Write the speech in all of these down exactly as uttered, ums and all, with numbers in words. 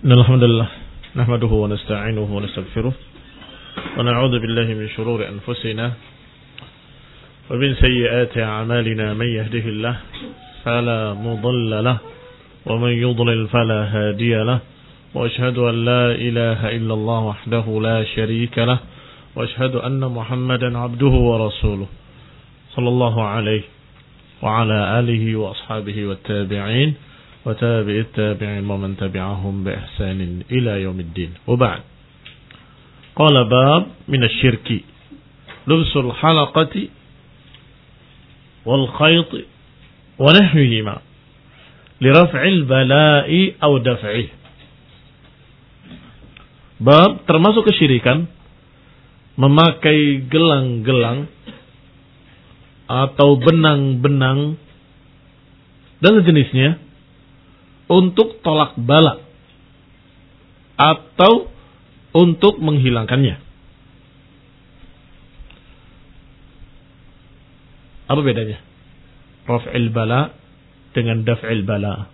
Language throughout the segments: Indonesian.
Alhamdulillah, nahmaduhu wa nasta'inuhu wa nastaghfiruh wa na'udzu billahi min shururi anfusina wa min sayyiati a'malina man yahdihillahu fala mudilla lahu wa man yudlil fala hadiya lahu wa ashhadu an la ilaha illallah wahdahu la sharika lahu wa ashhadu anna Muhammadan 'abduhu wa rasuluh sallallahu alaihi wa ala alihi wa ashabihi wat tabi'in وتابع التابعين ومن تبعهم بإحسان إلى يوم الدين وبعد قال باب من الشرك لبس الحلقة والخيط ونحوهما لرفع البلاء أو دفعه. Bab termasuk kesyirikan memakai gelang-gelang atau benang-benang dan sejenisnya untuk tolak bala atau untuk menghilangkannya. Apa bedanya? Raf'il bala dengan daf'il bala.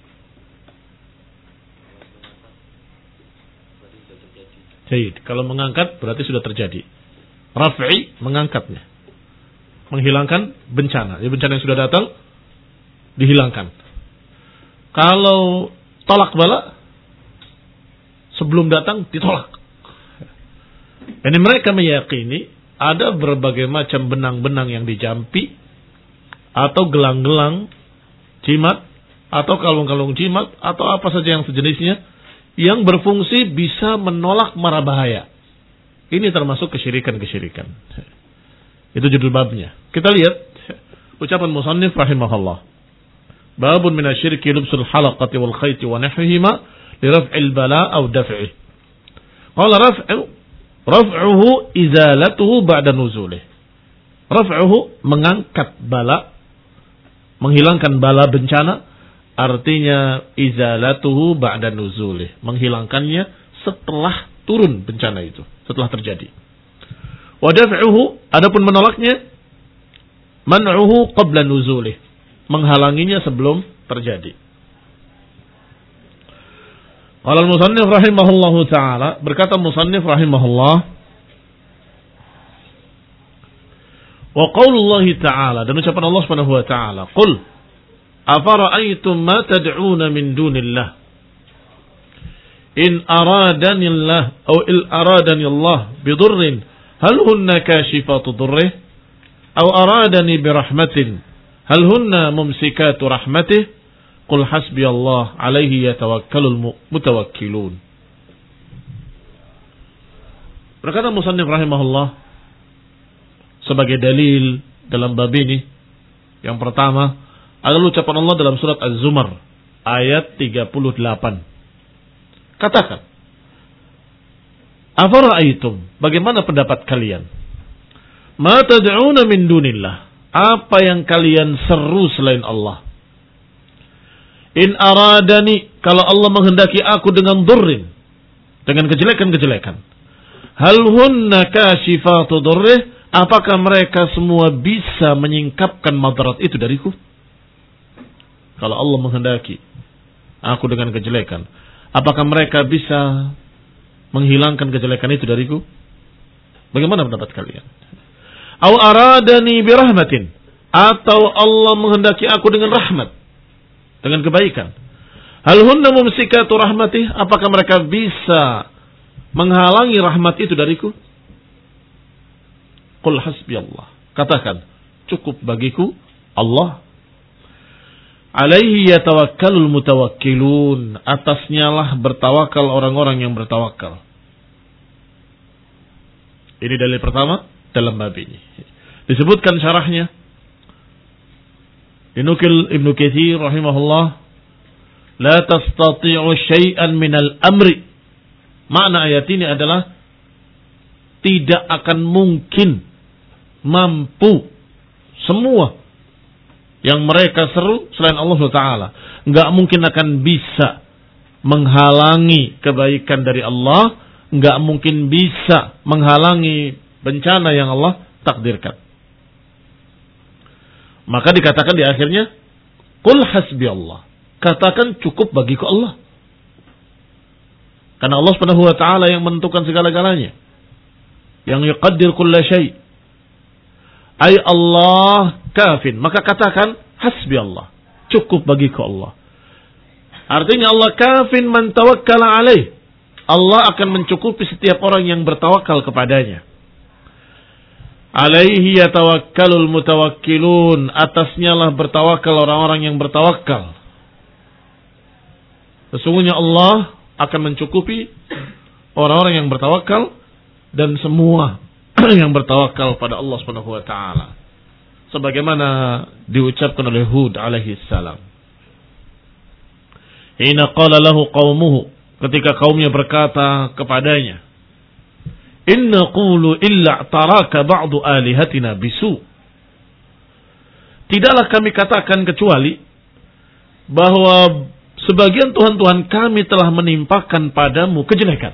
Baik, kalau mengangkat berarti sudah terjadi. Raf'i mengangkatnya. Menghilangkan bencana. Ya, bencana yang sudah datang dihilangkan. Kalau tolak bala sebelum datang ditolak. Ini mereka meyakini ada berbagai macam benang-benang yang dijampi atau gelang-gelang jimat atau kalung-kalung jimat atau apa saja yang sejenisnya yang berfungsi bisa menolak mara bahaya. Ini termasuk kesyirikan-kesyirikan. Itu judul babnya. Kita lihat ucapan musannif rahimahullah. Babun minasyirki lubsul halaqati wal khayti wa nahwihima li raf'il bala aw daf'ih. Qala raf'u raf'uhu izalatuhu ba'da nuzulih. Raf'uhu mengangkat bala, menghilangkan bala bencana, artinya izalatuhu ba'da nuzulih, menghilangkannya setelah turun bencana itu, setelah terjadi. Wa daf'uhu adapun menolaknya man'uhu qabla nuzulih, menghalanginya sebelum terjadi. Qala al-musannif rahimahullahu taala, berkata musannif rahimahullah, wa qaulullahi ta'ala, dan ucapan Allah Subhanahu wa taala, qul afara'aytum ma tad'una min dunillah in aradani Allah aw il aradani Allah bidurrin hal hunna kashifatu durrih aw aradani birahmatin hal hunna mumsikatu rahmatih qul hasbiyallah alaihi yatawakkalul mutawakkilun. Berkata musannif rahimahullah sebagai dalil dalam bab ini, yang pertama adalah ucapan Allah dalam surat Az-Zumar ayat tiga puluh delapan. Katakan, afara'aitum, bagaimana pendapat kalian, ma tad'una min dunillah, apa yang kalian seru selain Allah. In aradani, kalau Allah menghendaki aku dengan durrin, dengan kejelekan-kejelekan. Hal hunna kashifatu durrih, apakah mereka semua bisa menyingkapkan madarat itu dariku? Kalau Allah menghendaki aku dengan kejelekan, apakah mereka bisa menghilangkan kejelekan itu dariku? Bagaimana pendapat kalian? Aw aradani birahmatin, atau Allah menghendaki aku dengan rahmat, dengan kebaikan. Hal hunna mumsikatu rahmatih, apakah mereka bisa menghalangi rahmat itu dariku? Qul hasbiyallah, katakan cukup bagiku Allah. Alaihi yatawakkalul mutawakkilun, atasnya lah bertawakal orang-orang yang bertawakal. Ini dalil pertama dalam bab ini. Disebutkan syarahnya, dinukil Ibnu Katsir rahimahullah, la tastati'u syai'an minal amri. Makna ayat ini adalah tidak akan mungkin mampu semua yang mereka seru selain Allah subhanahu wa taala, enggak mungkin akan bisa menghalangi kebaikan dari Allah, enggak mungkin bisa menghalangi bencana yang Allah takdirkan. Maka dikatakan di akhirnya, qul hasbi Allah, katakan cukup bagiku Allah. Karena Allah Subhanahu wa taala yang menentukan segala-galanya. Yang yuqaddir kulla syai'. Ay Allah kafin. Maka katakan hasbi Allah. Cukup bagiku Allah. Artinya Allah kafin man tawakkala alaih. Allah akan mencukupi setiap orang yang bertawakal kepadanya. Alaihi yatawakkalul mutawakkilun. Atasnya lah bertawakal orang-orang yang bertawakal. Sesungguhnya Allah akan mencukupi orang-orang yang bertawakal dan semua yang bertawakal pada Allah Subhanahu wa taala. Sebagaimana diucapkan oleh Hud alaihi salam. Hina qala lahu qaumuhu, ketika kaumnya berkata kepadanya, "Inna qulu illa taraka ba'du alihatina bisu." Tidaklah kami katakan kecuali bahwa sebagian Tuhan-Tuhan kami telah menimpakan padamu kejelekan.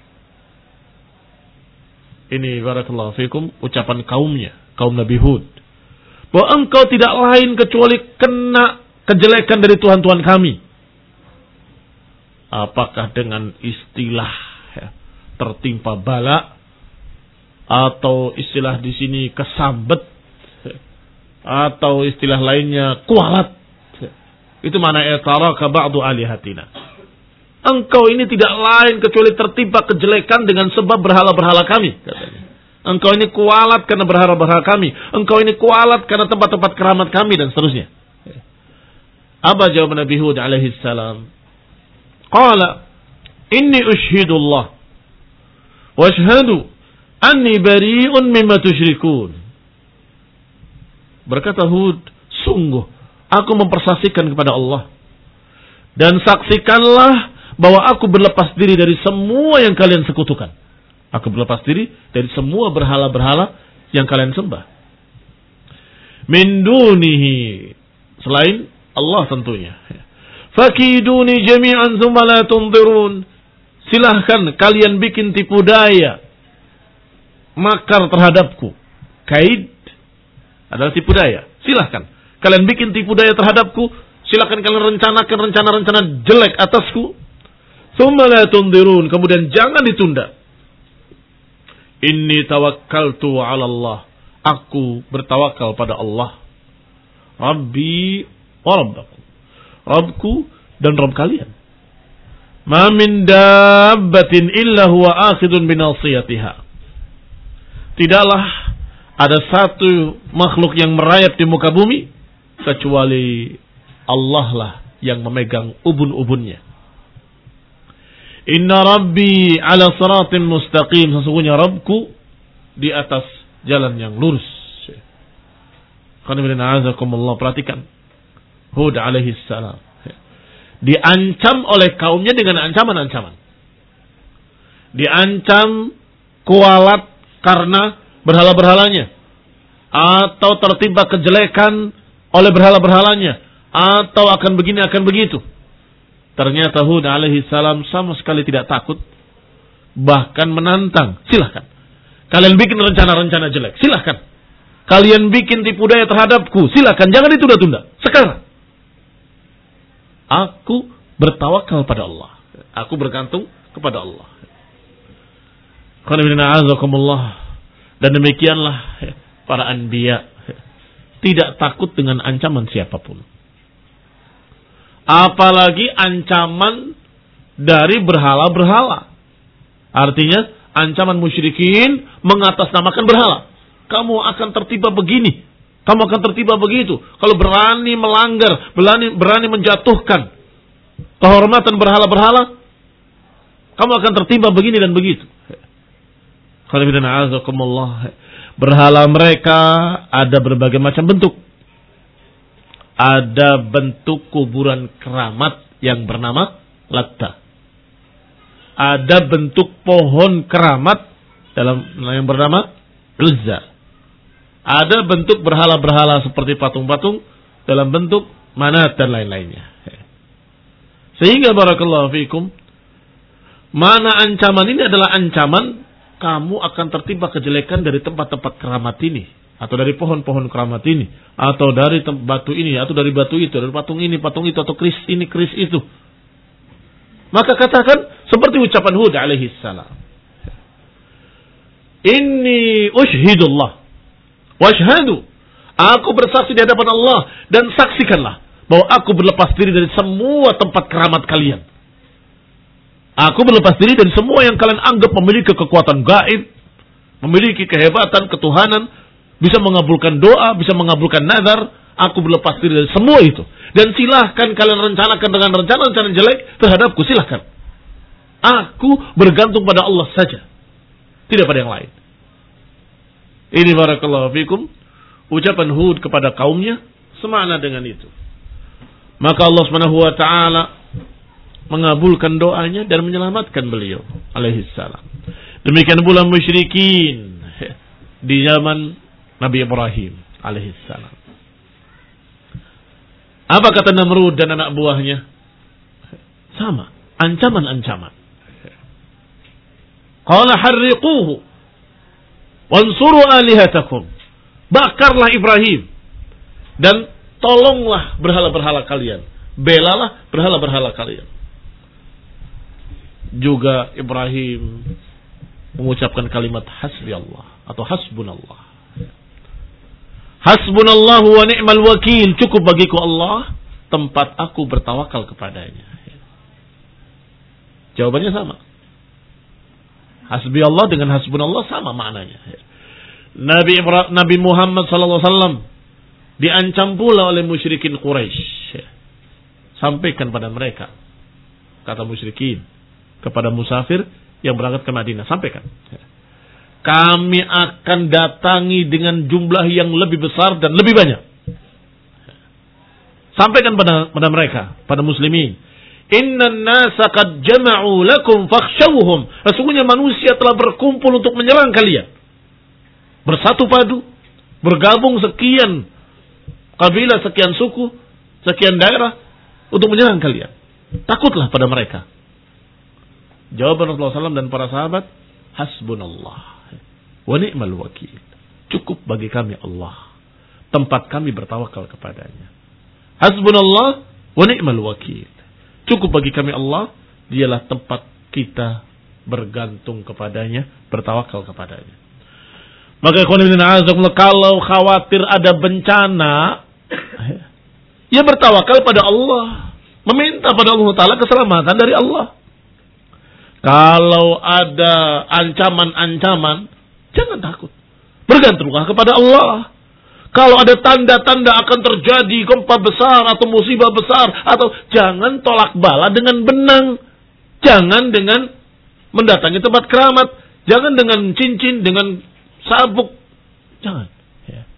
Ini barakallahu fikum ucapan kaumnya, kaum Nabi Hud. Bahwa engkau tidak lain kecuali kena kejelekan dari Tuhan-Tuhan kami. Apakah dengan istilah ya, tertimpa bala, atau istilah di sini kesambet, atau istilah lainnya kualat. Itu mana etaraka ba'du alihatina. Engkau ini tidak lain kecuali tertimpa kejelekan dengan sebab berhala-berhala kami, katanya. Engkau ini kualat karena berhala-berhala kami. Engkau ini kualat karena tempat-tempat keramat kami dan seterusnya. Apa jawaban Nabi Hud alaihi salam? Qala inni ushhidullah wa ashhadu anni bari'un mimma tusyrikun. Berkata Hud, sungguh aku mempersaksikan kepada Allah dan saksikanlah bahwa aku berlepas diri dari semua yang kalian sekutukan. Aku berlepas diri dari semua berhala-berhala yang kalian sembah. Min dunihi, selain Allah tentunya. Fakiduni jami'an thumma la tunzirun. Silahkan kalian bikin tipu daya, makar terhadapku. Kaid adalah tipu daya. Silahkan kalian bikin tipu daya terhadapku. Silahkan kalian rencanakan rencana-rencana jelek atasku. Thumma la tunzirun. Kemudian jangan ditunda. Inni tawakkaltu ala Allah. Aku bertawakal pada Allah. Rabbi wa rabbakum. Rabbku dan Rabb kalian. Ma min dabbatin illa huwa akhidun binasiyatiha. Tidaklah ada satu makhluk yang merayap di muka bumi kecuali Allah lah yang memegang ubun-ubunnya. Inna Rabbi ala siratin mustaqim. Sesungguhnya Rabbku di atas jalan yang lurus. Perhatikan Hud alaihi salam diancam oleh kaumnya dengan ancaman-ancaman. Diancam kualat karena berhala-berhalanya, atau tertimpa kejelekan oleh berhala-berhalanya, atau akan begini akan begitu. Ternyata Hud alaihi salam sama sekali tidak takut, bahkan menantang. Silahkan kalian bikin rencana-rencana jelek, silahkan kalian bikin tipu daya terhadapku, silahkan, jangan ditunda-tunda. Sekarang aku bertawakal pada Allah. Aku bergantung kepada Allah. Dan demikianlah para anbiya tidak takut dengan ancaman siapapun. Apalagi ancaman dari berhala-berhala. Artinya ancaman musyrikin mengatasnamakan berhala. Kamu akan tertimpa begini, kamu akan tertimpa begitu. Kalau berani melanggar, berani, berani menjatuhkan kehormatan berhala-berhala, kamu akan tertimpa begini dan begitu. Berhala mereka ada berbagai macam bentuk. Ada bentuk kuburan keramat yang bernama Latta. Ada bentuk pohon keramat dalam yang bernama Uzza. Ada bentuk berhala-berhala seperti patung-patung dalam bentuk Manat dan lain-lainnya. Sehingga barakallahu fikum, mana ancaman ini adalah ancaman kamu akan tertimpa kejelekan dari tempat-tempat keramat ini, atau dari pohon-pohon keramat ini, atau dari batu ini, atau dari batu itu, dari patung ini, patung itu, atau keris ini, keris itu. Maka katakan, Seperti ucapan Hud alaihi salam. Inni ushhidullah washhadu. Aku bersaksi di hadapan Allah dan saksikanlah bahwa aku berlepas diri dari semua tempat keramat kalian. Aku berlepas diri dari semua yang kalian anggap memiliki kekuatan gaib, memiliki kehebatan, ketuhanan, bisa mengabulkan doa, bisa mengabulkan nazar. Aku berlepas diri dari semua itu. Dan silahkan kalian rencanakan dengan rencana-rencana jelek terhadapku, silahkan. Aku bergantung pada Allah saja, tidak pada yang lain. Ini barakallahu fikum ucapan Hud kepada kaumnya semakna dengan itu. Maka Allah Subhanahu wa taala mengabulkan doanya dan menyelamatkan beliau alaihi salam. Demikian pula musyrikin di zaman Nabi Ibrahim alaihi salam. Apa kata Namrud dan anak buahnya? Sama, ancaman-ancaman. Qala harriquhu wansuru alihatakum. Bakarlah Ibrahim dan tolonglah berhala-berhala kalian. Belalah berhala-berhala kalian. Juga Ibrahim mengucapkan kalimat hasbi Allah atau hasbunallah. Hasbunallahu wa ni'mal wakil. Cukup bagiku Allah, tempat aku bertawakal kepadanya. Jawabannya sama. Hasbi Allah dengan hasbunallah sama maknanya. Nabi Ibrahim, Nabi Muhammad sallallahu alaihi wasallam diancam pula oleh musyrikin Quraisy. Sampaikan pada mereka, kata musyrikin kepada musafir yang berangkat ke Madinah, sampaikan. Kami akan datangi dengan jumlah yang lebih besar dan lebih banyak. Sampaikan pada pada mereka, pada muslimin. Innan nasa qad jama'u lakum fakhshawhum. Sesungguhnya manusia telah berkumpul untuk menyerang kalian. Bersatu padu, bergabung sekian kabilah, sekian suku, sekian daerah untuk menyerang kalian. Takutlah pada mereka. Jawaban Rasulullah sallallahu alaihi wasallam dan para sahabat, hasbunallah wa ni'mal wakil. Cukup bagi kami Allah, tempat kami bertawakal kepadanya. Hasbunallah wa ni'mal wakil. Cukup bagi kami Allah, dialah tempat kita bergantung kepadanya, bertawakal kepadanya. Maka kalau khawatir ada bencana, ya bertawakal pada Allah, meminta pada Allah Ta'ala keselamatan dari Allah. Kalau ada ancaman-ancaman, jangan takut, bergantunglah kepada Allah. Kalau ada tanda-tanda akan terjadi gempa besar atau musibah besar, atau jangan tolak bala dengan benang, jangan dengan mendatangi tempat keramat, jangan dengan cincin, dengan sabuk, jangan. Ya.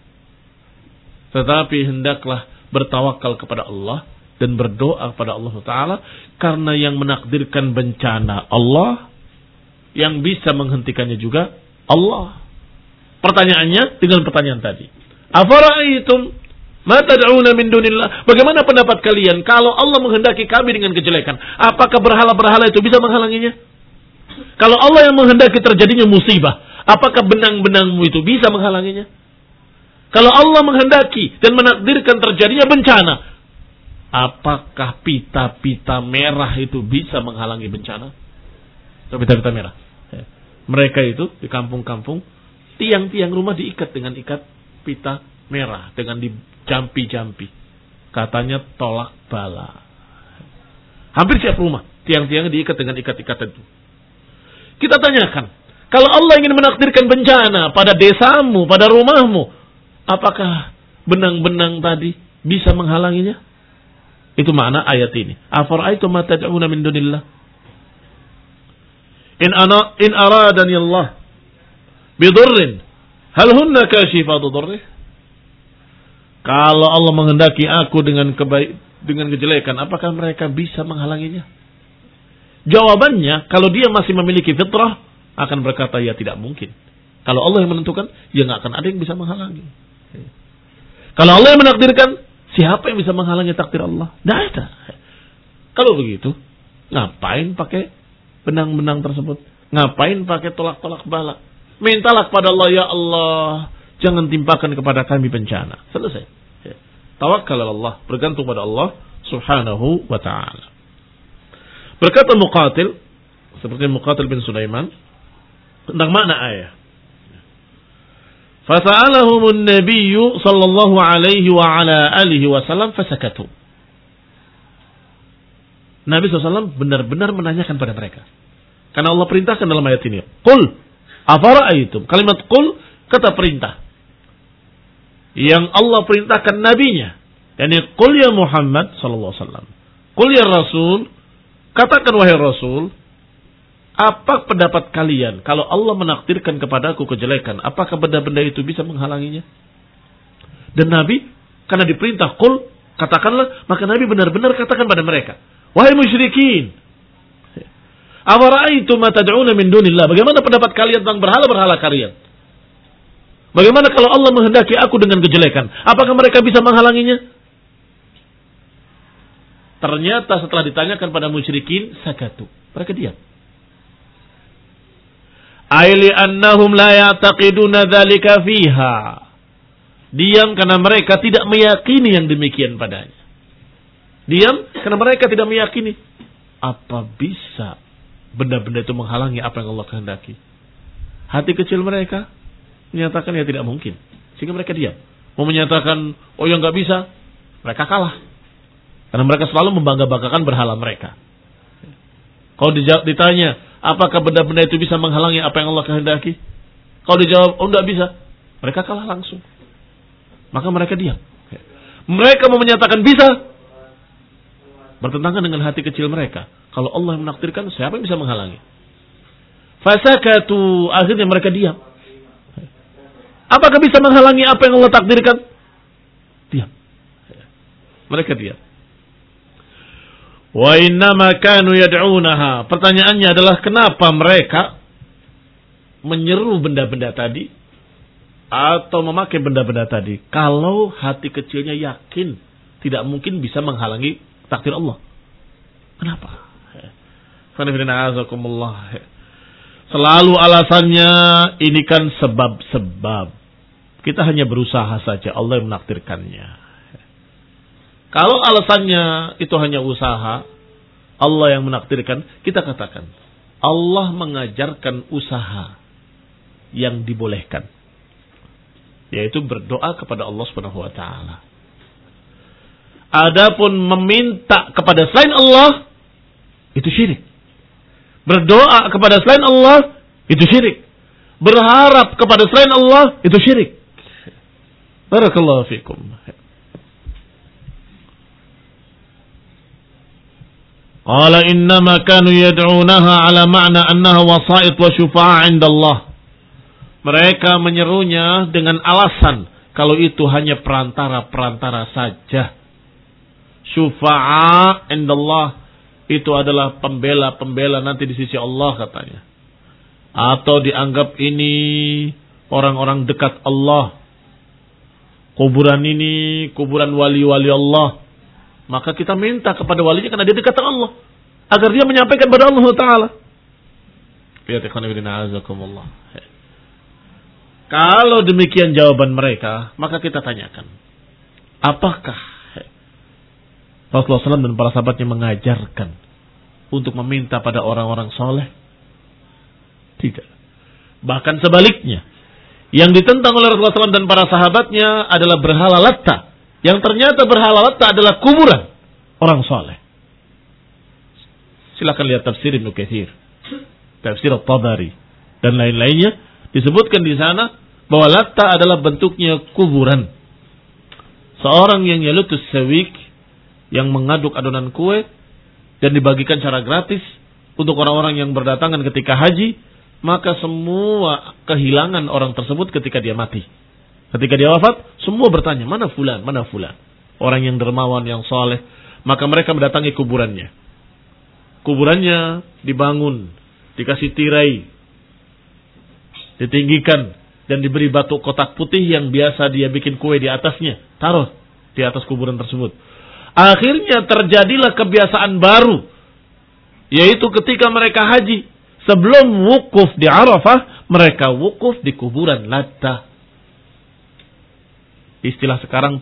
Tetapi hendaklah bertawakal kepada Allah dan berdoa kepada Allah Taala, karena yang menakdirkan bencana Allah, yang bisa menghentikannya juga Allah. Pertanyaannya dengan pertanyaan tadi. Afara'aitum ma tad'una min dunillah? Bagaimana pendapat kalian kalau Allah menghendaki kami dengan kejelekan? Apakah berhala-berhala itu bisa menghalanginya? Kalau Allah yang menghendaki terjadinya musibah, apakah benang-benangmu itu bisa menghalanginya? Kalau Allah menghendaki dan menakdirkan terjadinya bencana, apakah pita-pita merah itu bisa menghalangi bencana? Pita-pita merah. Mereka itu di kampung-kampung, tiang-tiang rumah diikat dengan ikat pita merah, dengan dijampi-jampi. Katanya tolak bala. Hampir setiap rumah tiang-tiangnya diikat dengan ikat-ikat itu. Kita tanyakan, kalau Allah ingin menakdirkan bencana pada desamu, pada rumahmu, apakah benang-benang tadi bisa menghalanginya? Itu makna ayat ini. Afara'aitum ma tad'una min dunillah? In ana in aradani Allah bidurrin hal hunna kashifatu dhurrih? Kalau Allah menghendaki aku dengan kebaik dengan kejelekan, apakah mereka bisa menghalanginya? Jawabannya, kalau dia masih memiliki fitrah, akan berkata ya tidak mungkin. Kalau Allah yang menentukan, ya nggak akan ada yang bisa menghalangi. Kalau Allah yang menakdirkan, siapa yang bisa menghalangi takdir Allah? Tidak ada. Kalau begitu, ngapain pakai benang-benang tersebut? Ngapain pakai tolak-tolak bala? Mintalah kepada Allah, ya Allah, jangan timpakan kepada kami bencana. Selesai. Tawakkal Allah, bergantung pada Allah Subhanahu wa ta'ala. Berkata Muqatil, seperti Muqatil bin Sulaiman tentang makna ayat. Fasa'alahumun nabiyyu sallallahu alaihi wa ala alihi wasallam fasakatu. Nabi shallallahu alaihi wasallam benar-benar menanyakan pada mereka. Karena Allah perintahkan dalam ayat ini. Qul afara'aitum. Kalimat qul kata perintah. Yang Allah perintahkan nabinya. Yani qul ya Muhammad sallallahu alaihi wasallam. Qul ya Rasul. Katakan wahai Rasul. Apa pendapat kalian kalau Allah menakdirkan kepadaku kejelekan? Apakah benda-benda itu bisa menghalanginya? Dan Nabi karena diperintah qul katakanlah, maka Nabi benar-benar katakan pada mereka. Wahai musyrikin. Afara'aitum ma tad'una min dunillah? Bagaimana pendapat kalian tentang berhala-berhala kalian? Bagaimana kalau Allah menghendaki aku dengan kejelekan? Apakah mereka bisa menghalanginya? Ternyata setelah ditanyakan pada musyrikin, sakatu. Mereka diam. Aili annahum la ya'taqiduna dzalika fiha. Diam karena mereka tidak meyakini yang demikian padanya. Diam karena mereka tidak meyakini. Apa bisa benda-benda itu menghalangi apa yang Allah kehendaki? Hati kecil mereka menyatakan ya tidak mungkin. Sehingga mereka diam. Mau menyatakan oh ya nggak bisa, mereka kalah. Karena mereka selalu membangga-banggakan berhala mereka. Kalau ditanya, apakah benda-benda itu bisa menghalangi apa yang Allah kehendaki? Kalau dijawab, oh enggak bisa, mereka kalah langsung. Maka mereka diam. Mereka mau menyatakan bisa, bertentangan dengan hati kecil mereka. Kalau Allah yang menakdirkan, siapa yang bisa menghalangi? Fasakatu, akhirnya mereka diam. Apakah bisa menghalangi apa yang Allah takdirkan? Diam. Mereka diam. Wa innama kanu yad'unaha. Pertanyaannya adalah kenapa mereka menyeru benda-benda tadi atau memakai benda-benda tadi kalau hati kecilnya yakin tidak mungkin bisa menghalangi takdir Allah. Kenapa? Selalu alasannya ini kan sebab-sebab. Kita hanya berusaha saja, Allah yang menakdirkannya. Kalau alasannya itu hanya usaha, Allah yang menakdirkan, kita katakan Allah mengajarkan usaha yang dibolehkan, yaitu berdoa kepada Allah Subhanahu wa taala. Adapun meminta kepada selain Allah itu syirik. Berdoa kepada selain Allah itu syirik. Berharap kepada selain Allah itu syirik. Barakallahu fikum. Qala innama kanu yad'unaha ala ma'na annaha wasa'id wa syufa'a 'inda Allah. Mereka menyerunya dengan alasan kalau itu hanya perantara-perantara saja. Syufa'a 'inda Allah itu adalah pembela-pembela nanti di sisi Allah katanya. Atau dianggap ini orang-orang dekat Allah. Kuburan ini kuburan wali-wali Allah. Maka kita minta kepada walinya karena dia dekat dengan Allah. Agar dia menyampaikan kepada Allah Ta'ala. Kalau demikian jawaban mereka, maka kita tanyakan. Apakah Rasulullah shallallahu alaihi wasallam dan para sahabatnya mengajarkan untuk meminta pada orang-orang soleh? Tidak. Bahkan sebaliknya. Yang ditentang oleh Rasulullah shallallahu alaihi wasallam dan para sahabatnya adalah berhala Latta. Yang ternyata berhala Latta adalah kuburan orang soleh. Silakan lihat tafsir Ibnu Katsir, tafsir At-Tabari dan lain-lainnya. Disebutkan di sana bahwa Latta adalah bentuknya kuburan. Seorang yang yalutus sawik, yang mengaduk adonan kue dan dibagikan secara gratis untuk orang-orang yang berdatangan ketika haji, maka semua kehilangan orang tersebut ketika dia mati. Ketika dia wafat, semua bertanya, mana fulan, mana fulan. Orang yang dermawan, yang soleh. Maka mereka mendatangi kuburannya. Kuburannya dibangun, dikasih tirai, ditinggikan, dan diberi batu kotak putih yang biasa dia bikin kue di atasnya. Taruh di atas kuburan tersebut. Akhirnya terjadilah kebiasaan baru. Yaitu ketika mereka haji. Sebelum wukuf di Arafah, mereka wukuf di kuburan Latta. Istilah sekarang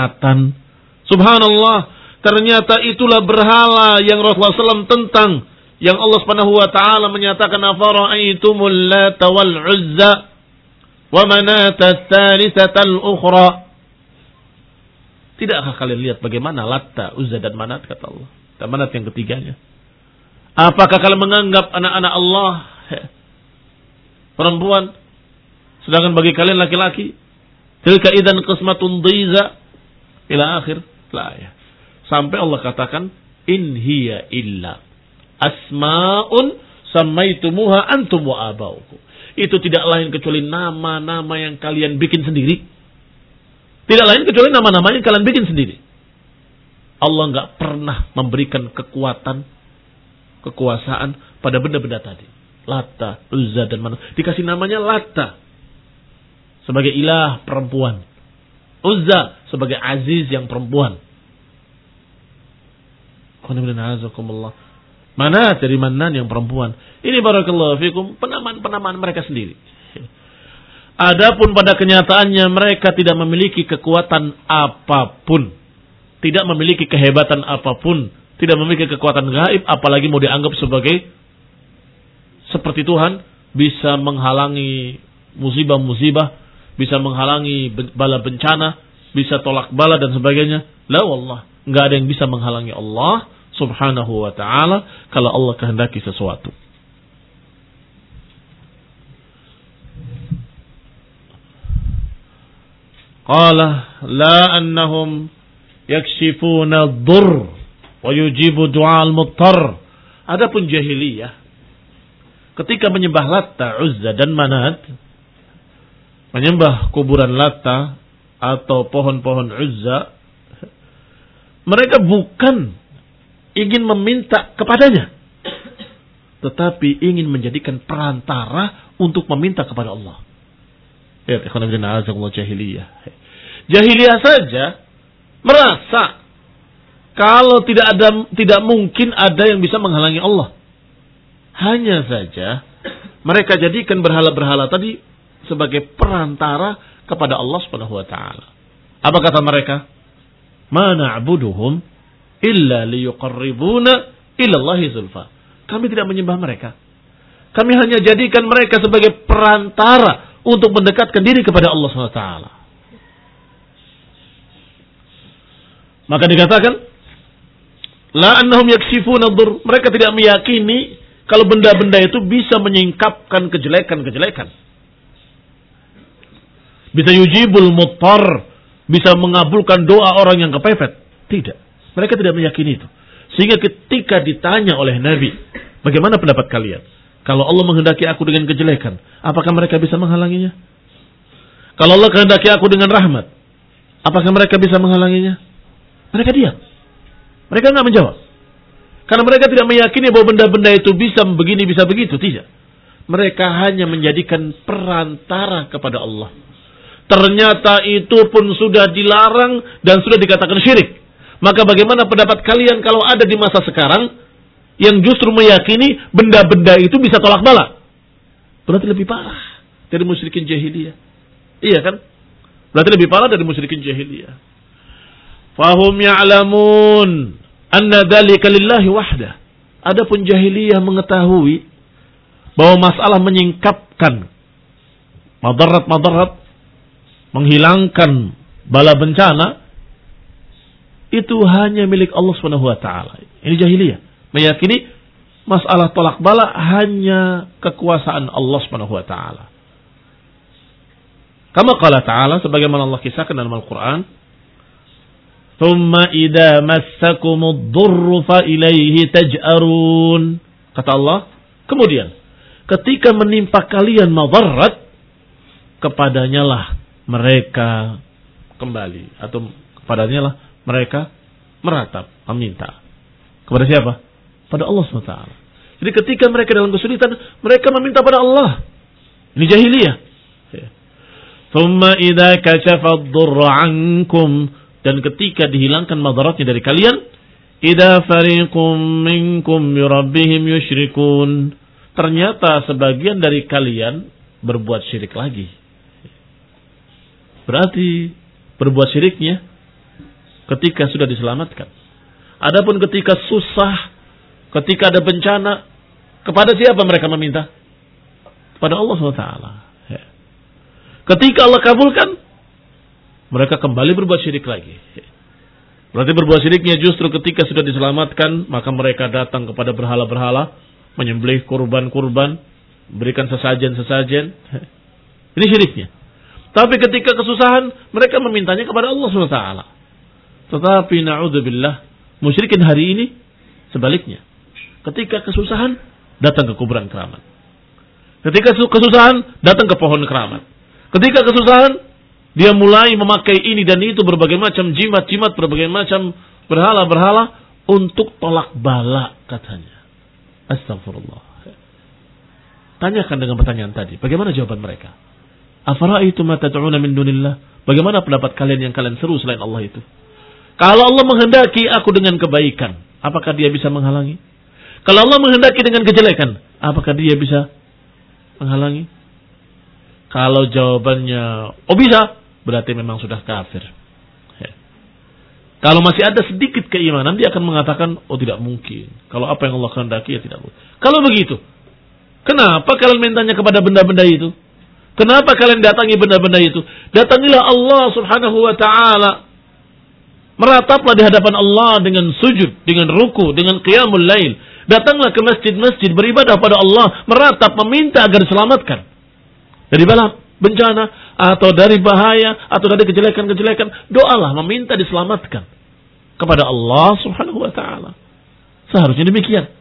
tirakatan. Subhanallah. Ternyata itulah berhala yang Rasulullah shallallahu alaihi wasallam tentang. yang Allah Subhanahu wa taala menyatakan afara'aitumul Lata wal Uzza wa manata tsalitsatal ukhra. Tidakkah kalian lihat bagaimana Latta, Uzza dan Manat, kata Allah. Dan Manat yang ketiganya. Apakah kalian menganggap anak-anak Allah perempuan, sedangkan bagi kalian laki-laki? Tilka idzan qismatun dhiza ila akhir la ya. Sampai Allah katakan in hiya illa asmaun sammaitumuha antum wa abaukum. Itu tidak lain kecuali nama-nama yang kalian bikin sendiri. Tidak lain kecuali nama-nama yang kalian bikin sendiri. Allah enggak pernah memberikan kekuatan, kekuasaan pada benda-benda tadi. Lata, Uzza dan Manat. Dikasih namanya Lata sebagai ilah perempuan. Uzza sebagai aziz yang perempuan. Manat dari Manan yang perempuan. Ini barakallahu fikum penamaan-penamaan mereka sendiri. Adapun pada kenyataannya mereka tidak memiliki kekuatan apapun. Tidak memiliki kehebatan apapun. Tidak memiliki kekuatan gaib. Apalagi mau dianggap sebagai seperti Tuhan. Bisa menghalangi musibah-musibah. Bisa menghalangi bala bencana. Bisa tolak bala dan sebagainya. La wallah. Nggak ada yang bisa menghalangi Allah subhanahu wa ta'ala. Kalau Allah kehendaki sesuatu. Qala la annahum yakshifuna ad-durr wa yujibu du'a al-muttar. Adapun jahiliyah ketika menyembah Latta, Uzza dan Manat, menyembah kuburan Latta atau pohon-pohon Uzza, mereka bukan ingin meminta kepadanya, tetapi ingin menjadikan perantara untuk meminta kepada Allah. Ya, jahiliyah. Jahiliyah saja merasa kalau tidak ada, tidak mungkin ada yang bisa menghalangi Allah. Hanya saja mereka jadikan berhala-berhala tadi sebagai perantara kepada Allah Subhanahu wa taala. Apa kata mereka? Ma na'buduhum illa liyuqarribuna ila Allahi zulfa. Kami tidak menyembah mereka. Kami hanya jadikan mereka sebagai perantara untuk mendekatkan diri kepada Allah subhanahu wa taala. Maka dikatakan la annahum yakshifuna ad-durr. Mereka tidak meyakini kalau benda-benda itu bisa menyingkapkan kejelekan-kejelekan. Bisa yujibul muttar, bisa mengabulkan doa orang yang kepepet. Tidak. Mereka tidak meyakini itu. Sehingga ketika ditanya oleh Nabi, bagaimana pendapat kalian? Kalau Allah menghendaki aku dengan kejelekan, apakah mereka bisa menghalanginya? Kalau Allah kehendaki aku dengan rahmat, apakah mereka bisa menghalanginya? Mereka diam. Mereka enggak menjawab. Karena mereka tidak meyakini bahwa benda-benda itu bisa begini, bisa begitu. Tidak. Mereka hanya menjadikan perantara kepada Allah. Ternyata itu pun sudah dilarang dan sudah dikatakan syirik. Maka bagaimana pendapat kalian kalau ada di masa sekarang yang justru meyakini benda-benda itu bisa tolak bala? Berarti lebih parah dari musyrikin jahiliyah. Iya kan? Berarti lebih parah dari musyrikin jahiliyah. Fahum ya'lamun anna dzalika lillahi wahdah. Adapun jahiliyah mengetahui bahwa masalah menyingkapkan madarat-madarat, menghilangkan bala bencana, itu hanya milik Allah Subhanahu wa taala. Ini jahiliyah. Meyakini masalah tolak bala hanya kekuasaan Allah Subhanahu wa taala. Kama qala ta'ala, sebagaimana Allah kisahkan dalam Al-Qur'an, "Tsumma idza massakumud durru fa ilaihi taj'arun." Kata Allah, kemudian ketika menimpa kalian madarat, kepadanya lah mereka kembali, atau kepadanya lah mereka meratap, meminta. Kepada siapa? Pada Allah subhanahu wa taala. Jadi ketika mereka dalam kesulitan, mereka meminta pada Allah. Ini jahiliyah. Thumma idza kashafa ad-durra 'ankum, dan ketika dihilangkan madaratnya dari kalian, idza fariqum minkum bi rabbihim yusyrikun. Ternyata sebagian dari kalian berbuat syirik lagi. Berarti berbuat syiriknya ketika sudah diselamatkan. Adapun ketika susah, ketika ada bencana, kepada siapa mereka meminta? Kepada Allah subhanahu wa taala. Ketika Allah kabulkan, mereka kembali berbuat syirik lagi. Berarti berbuat syiriknya justru ketika sudah diselamatkan, maka mereka datang kepada berhala-berhala, menyembelih kurban-kurban, berikan sesajen-sesajen. Ini syiriknya. Tapi ketika kesusahan, mereka memintanya kepada Allah subhanahu wa taala. Tetapi na'udzubillah, musyrikin hari ini sebaliknya. Ketika kesusahan, datang ke kuburan keramat. Ketika kesusahan, datang ke pohon keramat. Ketika kesusahan, dia mulai memakai ini dan itu, berbagai macam jimat-jimat, berbagai macam berhala-berhala untuk tolak bala katanya. Astagfirullah. Tanyakan dengan pertanyaan tadi, bagaimana jawaban mereka? Afara'aitum ma tad'una min dunillah? Bagaimana pendapat kalian yang kalian seru selain Allah itu? Kalau Allah menghendaki aku dengan kebaikan, apakah dia bisa menghalangi? Kalau Allah menghendaki dengan kejelekan, apakah dia bisa menghalangi? Kalau jawabannya, oh bisa, berarti memang sudah kafir. Ya. Kalau masih ada sedikit keimanan, dia akan mengatakan, oh tidak mungkin. Kalau apa yang Allah kehendaki, ya tidak mungkin. Kalau begitu, kenapa kalian mintanya kepada benda-benda itu? Kenapa kalian datangi benda-benda itu? Datangilah Allah subhanahu wa ta'ala. Merataplah di hadapan Allah dengan sujud, dengan ruku, dengan qiyamul lail. Datanglah ke masjid-masjid, beribadah pada Allah, meratap, meminta agar diselamatkan dari bala bencana, atau dari bahaya, atau dari kejelekan-kejelekan. Doalah, meminta diselamatkan kepada Allah subhanahu wa ta'ala. Seharusnya demikian.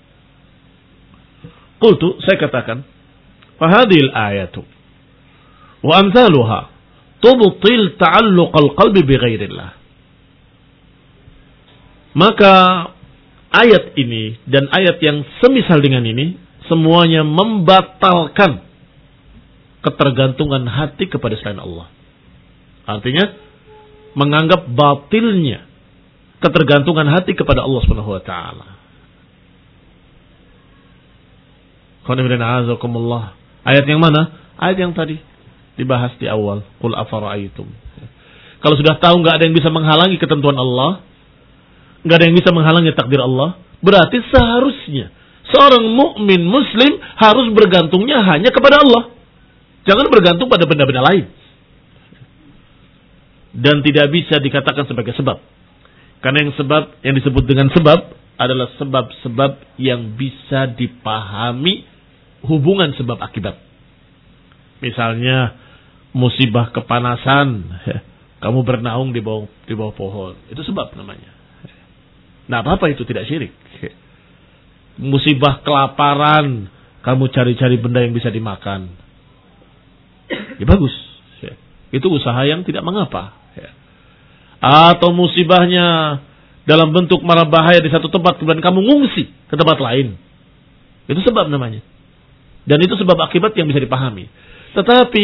Qultu, saya katakan, fahadil ayatu wa amthaluha tubtil ta'alluqal qalbi bighairillah. Maka ayat ini dan ayat yang semisal dengan ini semuanya membatalkan ketergantungan hati kepada selain Allah. Artinya menganggap batilnya ketergantungan hati kepada Allah Subhanahu wa taala. Ayat yang mana? Ayat yang tadi dibahas di awal. Qul afara'aitum. Kalau sudah tahu enggak ada yang bisa menghalangi ketentuan Allah, enggak ada yang bisa menghalangi takdir Allah, berarti seharusnya seorang mukmin muslim harus bergantungnya hanya kepada Allah. Jangan bergantung pada benda-benda lain. Dan tidak bisa dikatakan sebagai sebab. Karena yang sebab, yang disebut dengan sebab adalah sebab-sebab yang bisa dipahami hubungan sebab akibat. Misalnya musibah kepanasan, kamu bernaung di bawah di bawah pohon, itu sebab namanya. Nah, apa-apa itu tidak syirik. Musibah kelaparan, kamu cari-cari benda yang bisa dimakan. Ya bagus. Itu usaha yang tidak mengapa. Atau musibahnya dalam bentuk mara bahaya di satu tempat, kemudian kamu ngungsi ke tempat lain. Itu sebab namanya. Dan itu sebab akibat yang bisa dipahami. Tetapi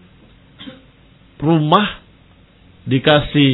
rumah dikasih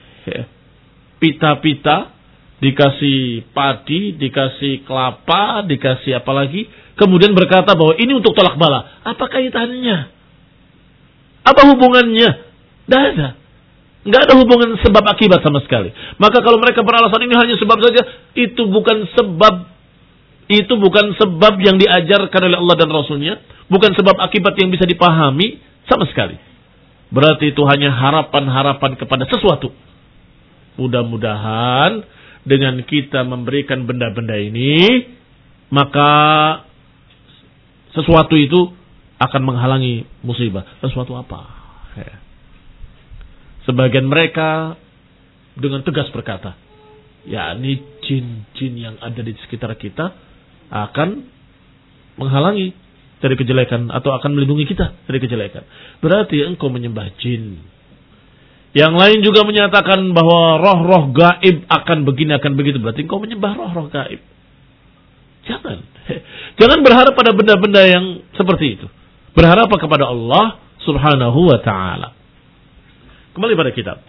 pita-pita, dikasih padi, dikasih kelapa, dikasih apa lagi, kemudian berkata bahwa ini untuk tolak bala. Apa kaitannya? Apa hubungannya? Tidak ada. Tidak ada hubungan sebab akibat sama sekali. Maka kalau mereka beralasan ini hanya sebab saja, itu bukan sebab. Itu bukan sebab yang diajarkan oleh Allah dan Rasulnya. Bukan sebab akibat yang bisa dipahami sama sekali. Berarti itu hanya harapan-harapan kepada sesuatu. Mudah-mudahan dengan kita memberikan benda-benda ini, maka sesuatu itu akan menghalangi musibah. Sesuatu apa? Ya. Sebagian mereka dengan tegas berkata, yakni jin-jin yang ada di sekitar kita akan menghalangi dari kejelekan atau akan melindungi kita dari kejelekan. Berarti engkau menyembah jin. Yang lain juga menyatakan bahwa roh-roh gaib akan begini, akan begitu. Berarti engkau menyembah roh-roh gaib. Jangan. Jangan berharap pada benda-benda yang seperti itu. Berharap kepada Allah subhanahu wa ta'ala. Kembali pada kitab.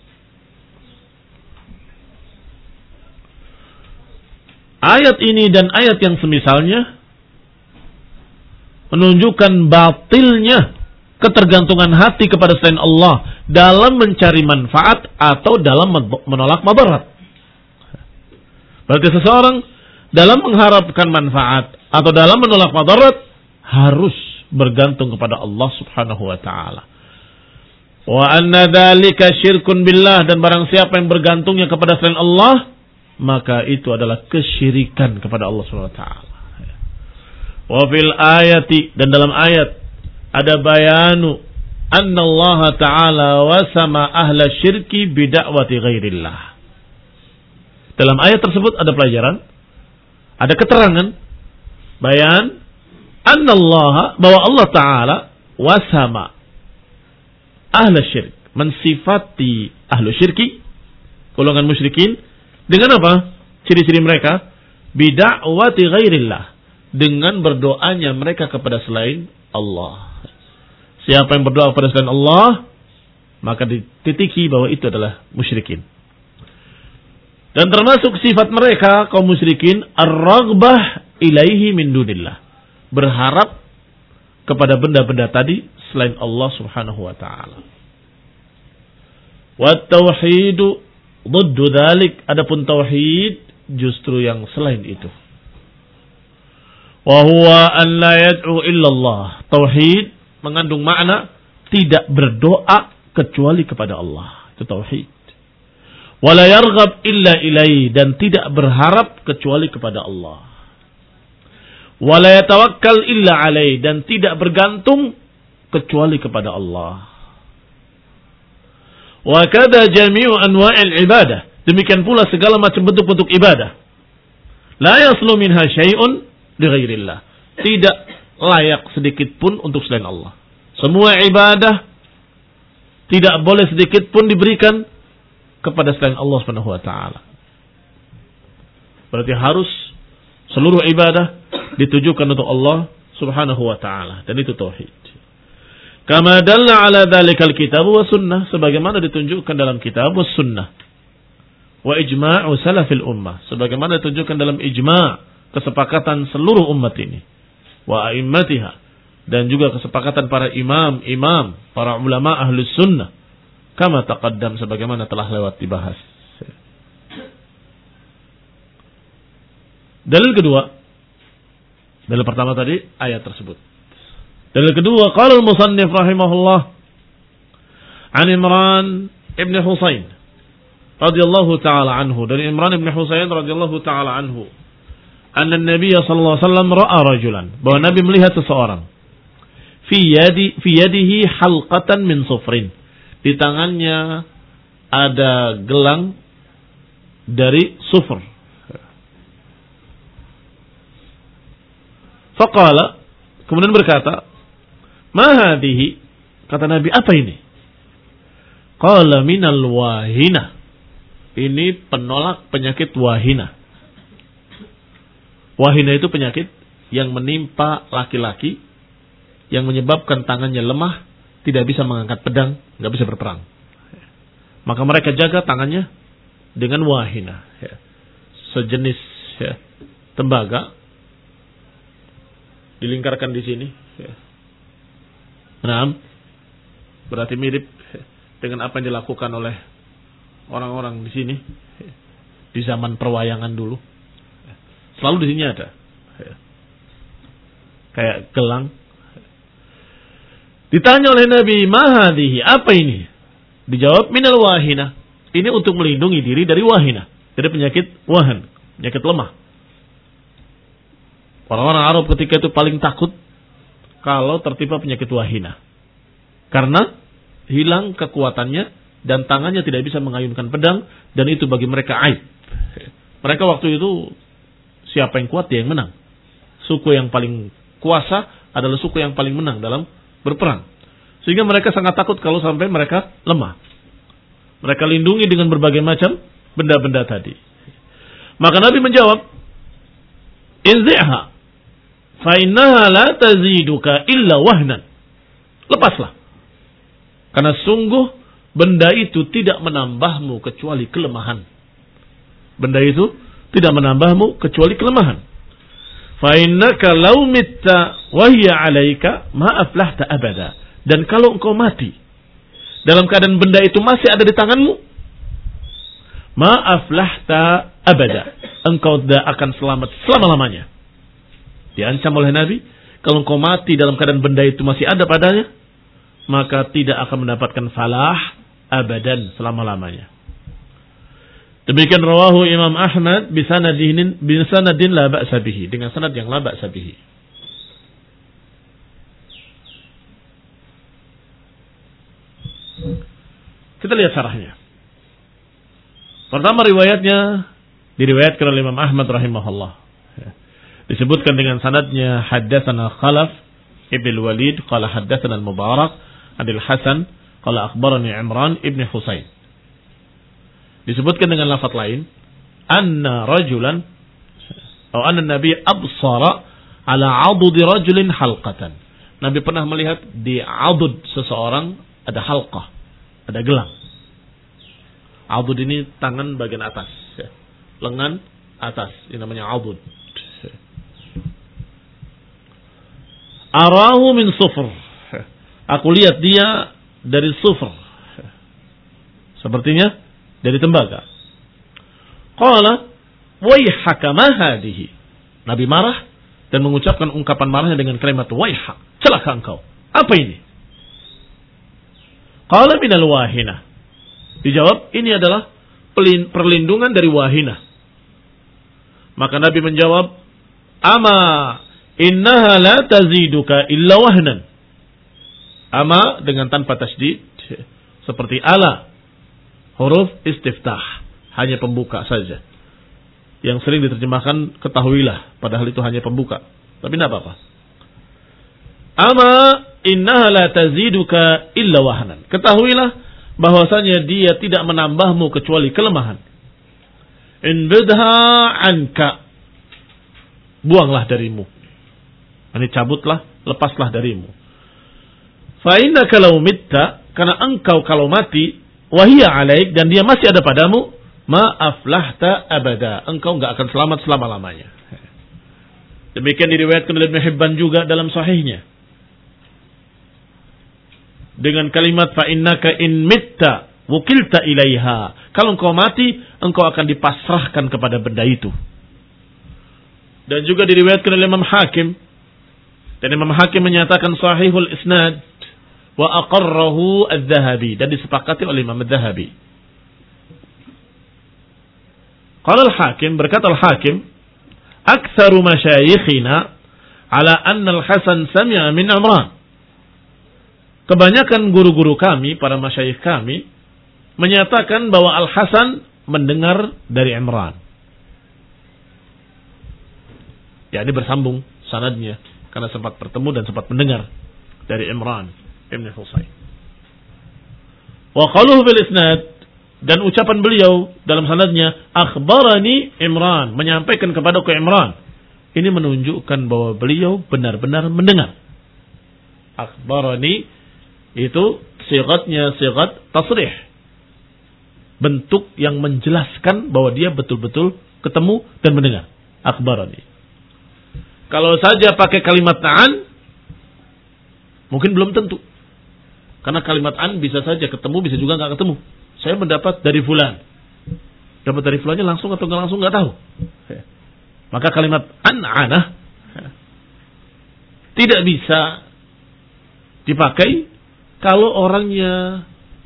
Ayat ini dan ayat yang semisalnya menunjukkan batilnya ketergantungan hati kepada selain Allah dalam mencari manfaat atau dalam menolak madarat. Berarti seseorang dalam mengharapkan manfaat atau dalam menolak madarat harus bergantung kepada Allah Subhanahu wa taala. Wa anna dzalika syirkun billah, dan barang siapa yang bergantungnya kepada selain Allah, maka itu adalah kesyirikan kepada Allah Subhanahu wa taala. Wa fil ayati, dan dalam ayat ada bayanu anna Allah taala wasama ahla syirki bid'awati ghairillah. Dalam ayat tersebut ada pelajaran, ada keterangan, bayan anna Allah, bahwa Allah taala wasama ahla syirik, mensifati ahlu syirki, golongan musyrikin, dengan apa? Ciri-ciri mereka bid'awati ghairillah, dengan berdoanya mereka kepada selain Allah. Siapa yang berdoa kepada selain Allah, maka dititiki bahwa itu adalah musyrikin. Dan termasuk sifat mereka kaum musyrikin ar-raghbah ilaihi min dunillah, berharap kepada benda-benda tadi selain Allah Subhanahu wa taala. Wa tauhidu dhiddu dzalik, adapun tauhid justru yang selain itu. Wa huwa an la yad'u illa Allah. Tauhid mengandung makna tidak berdoa kecuali kepada Allah. Itu tauhid. Wa la yarghab illa ilaihi, dan tidak berharap kecuali kepada Allah. Wa la yatawakkal illa alaihi, dan tidak bergantung kecuali kepada Allah. Wa kada jami'u anwa'il ibadah, demikian pula segala macam bentuk-bentuk ibadah. La yaslu minha syai'un li ghairillah, tidak layak sedikit pun untuk selain Allah. Semua ibadah tidak boleh sedikit pun diberikan kepada selain Allah Subhanahu wa taala. Berarti harus seluruh ibadah ditujukan untuk Allah Subhanahu wa taala, dan itu tauhid. Kama dalla ala dzalikal kitab wa sunnah, sebagaimana ditunjukkan dalam kitab wa sunnah. Wa ijma'u salafil ummah, sebagaimana ditunjukkan dalam ijma', kesepakatan seluruh umat ini. Wa a'immatiha, dan juga kesepakatan para imam-imam, para ulama ahlus sunnah. Kama taqaddam, sebagaimana telah lewat dibahas. Dalil kedua, dalil pertama tadi ayat tersebut. Dalil kedua, qala al-musannif rahimahullah an Imran ibn Husain radhiyallahu taala anhu, dari Imran ibn Husain radhiyallahu taala anhu, anna Nabi sallallahu alaihi wasallam ra'a rajulan, bahwa Nabi melihat seseorang, fi yadi fi yadihi halqatan min sufrin, di tangannya ada gelang dari sufr. Faqala, kemudian berkata, ma hadhihi, kata Nabi, apa ini? Qala minal wahina, ini penolak penyakit wahina. Wahina itu penyakit yang menimpa laki-laki, yang menyebabkan tangannya lemah, tidak bisa mengangkat pedang, nggak bisa berperang. Maka mereka jaga tangannya dengan wahina, ya. Sejenis, ya, tembaga dilingkarkan di sini. Ya. Nah, berarti mirip dengan apa yang dilakukan oleh orang-orang di sini di zaman perwayangan dulu. Selalu di sini ada, ya, kayak gelang. Ditanya oleh Nabi, mahadihi, apa ini? Dijawab, minal wahina. Ini untuk melindungi diri dari wahina, dari penyakit wahan, penyakit lemah. Orang-orang Arab ketika itu paling takut kalau tertimpa penyakit wahina, karena hilang kekuatannya dan tangannya tidak bisa mengayunkan pedang, dan itu bagi mereka aib. Mereka waktu itu siapa yang kuat dia yang menang. Suku yang paling kuasa adalah suku yang paling menang dalam berperang. Sehingga mereka sangat takut kalau sampai mereka lemah. Mereka lindungi dengan berbagai macam benda-benda tadi. Maka Nabi menjawab, inzi'ha fa innaha la taziduka illa wahnan. Lepaslah, karena sungguh benda itu tidak menambahmu kecuali kelemahan. Benda itu tidak menambahmu kecuali kelemahan. Fa innaka law mitta wa hiya 'alaika ma aflahta abada. Dan kalau engkau mati dalam keadaan benda itu masih ada di tanganmu, ma aflahta abada, engkau tidak akan selamat selama-lamanya. Diancam oleh Nabi, kalau engkau mati dalam keadaan benda itu masih ada padanya, maka tidak akan mendapatkan falah abadan selama-lamanya. Demikian rawahu Imam Ahmad bisanadin bisanadin la ba'sa bihi, dengan sanad yang la ba'sa bihi. Kita lihat syarahnya. Pertama riwayatnya diriwayatkan oleh Imam Ahmad rahimahullah. Disebutkan dengan sanadnya haddatsana Khalaf ibn Walid qala haddatsana Al-Mubarak Adil Hasan qala akhbarani Imran ibn Husain. Disebutkan dengan lafaz lain, anna rajulan atau anna Nabi absara ala 'adud rajulin halqatan. Nabi pernah melihat di 'adud seseorang ada halqah, ada gelang. 'Adud ini tangan bagian atas, lengan atas, ini namanya 'adud. Arahu min sufr. Aku lihat dia dari sufr. Sepertinya dari tembaga. Qala waihaka ma hadhihi. Nabi marah dan mengucapkan ungkapan marahnya dengan kalimat waiha. Celaka engkau. Apa ini? Qala minal wahina. Dijawab, ini adalah perlindungan dari wahina. Maka Nabi menjawab, ama innaha la taziduka illa wahnan. Ama dengan tanpa tasydid, seperti ala, huruf istiftah, hanya pembuka saja. Yang sering diterjemahkan ketahuilah, padahal itu hanya pembuka. Tapi tidak apa-apa. Ama innaha la taziduka illa wahnan. Ketahuilah bahwasanya dia tidak menambahmu kecuali kelemahan. In bidha anka. Buanglah darimu. Ini cabutlah, lepaslah darimu. Fa innaka law mitta, karena engkau kalau mati, wahia alaik, dan dia masih ada padamu, ma aflahta abada, engkau enggak akan selamat selama-lamanya. Demikian diriwayatkan oleh Ibnu Hibban juga dalam sahihnya. Dengan kalimat fa innaka in mitta wukilta ilaiha. Kalau engkau mati, engkau akan dipasrahkan kepada benda itu. Dan juga diriwayatkan oleh Imam Hakim. Dan Imam Hakim menyatakan sahihul isnad wa aqarrahu adz-Dzahabi, dan disepakati oleh Imam adz-Dzahabi. Qala al-Hakim, berkata al-Hakim, aktsaru masyayikhina ala anna al-Hasan sami'a min Imran. Kebanyakan guru-guru kami, para masyayikh kami, menyatakan bahwa Al-Hasan mendengar dari Imran. Ya, ini bersambung sanadnya, karena sempat bertemu dan sempat mendengar dari Imran ibn Husain. Wa qaluhu bil isnad, dan ucapan beliau dalam sanadnya, akhbarani Imran, menyampaikan kepadaku Imran. Ini menunjukkan bahwa beliau benar-benar mendengar. Akhbarani itu sigatnya sigat tasrih, bentuk yang menjelaskan bahwa dia betul-betul ketemu dan mendengar. Akhbarani. Kalau saja pakai kalimat an, mungkin belum tentu. Karena kalimat an bisa saja ketemu, bisa juga nggak ketemu. Saya mendapat dari fulan. Dapat dari fulannya langsung atau nggak langsung nggak tahu. Maka kalimat an-anah tidak bisa dipakai kalau orangnya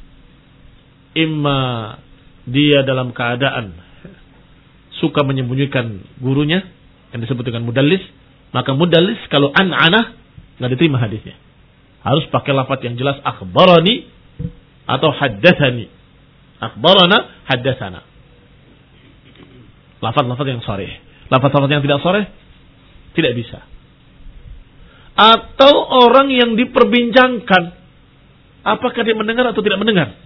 imma dia dalam keadaan suka menyembunyikan gurunya, yang disebut dengan mudallis. Maka mudallis kalau an-anah nggak diterima hadisnya. Harus pakai lafaz yang jelas, akhbarani atau haddatsani. Akhbarana, haddatsana. Lafaz-lafaz yang sharih. Lafaz-lafaz yang tidak sharih tidak bisa. Atau orang yang diperbincangkan, apakah dia mendengar atau tidak mendengar.